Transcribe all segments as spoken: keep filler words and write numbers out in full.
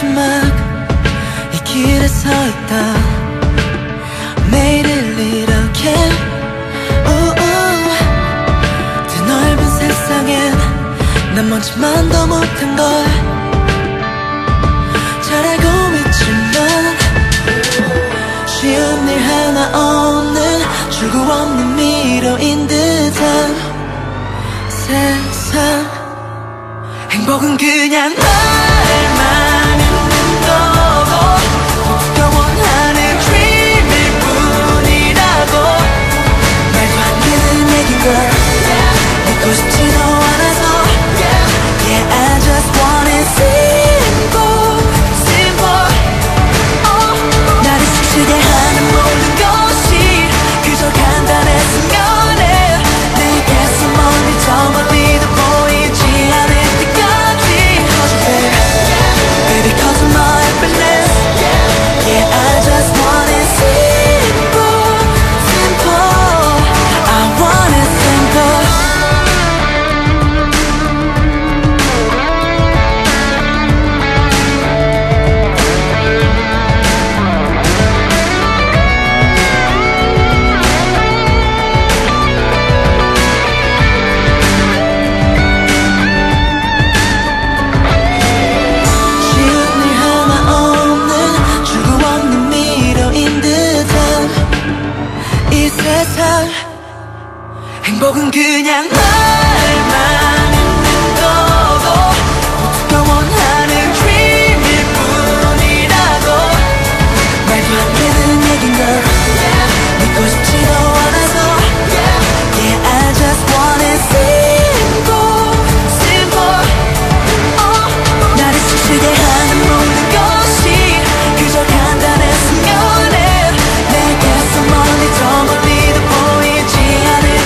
마지막 이 길에 서 있다. 매일을 이렇게 우우 드넓은 세상엔 난 먼지만도 못한 걸 잘 알고 있지만 쉬운 일 하나 없는 출구 없는 미로인 듯한 세상. 행복은 그냥 말만 있는 거고 모두가 원하는 dream일 뿐이라고 말도 안 되는 얘기걸 믿고 싶지도 않아서 Yeah, I just want it simple, simple. oh. 나를 스치게 하는 모든 것이 그저 간단했으면 해. 내게서 멀리 저 멀리도 보이지 않을 때까지 Cause you're there, baby, cause of my happiness. Yeah, I just want it simple, simple. I want it simple. 행복은 그냥 말만 있는 거고 모두가 원하는 dream일 뿐이라고 말도 안 되는 얘긴걸 믿고 싶지도 않아서 Yeah, I just want it simple, simple. oh. 나를 스치게 하는 모든 것이 그저 간단했으면 해. 내게서 멀리 더 멀리도 보이지 않을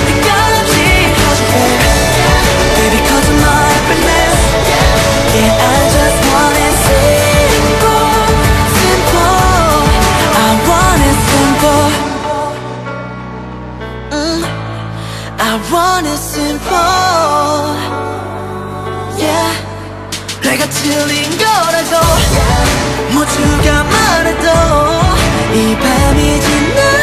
Baby, cause of my happiness. Yeah, I just want it simple, simple. I want it simple. mm. I want it simple. Yeah. 내가 틀린 거라도 모두가 말해도 이 밤이 지나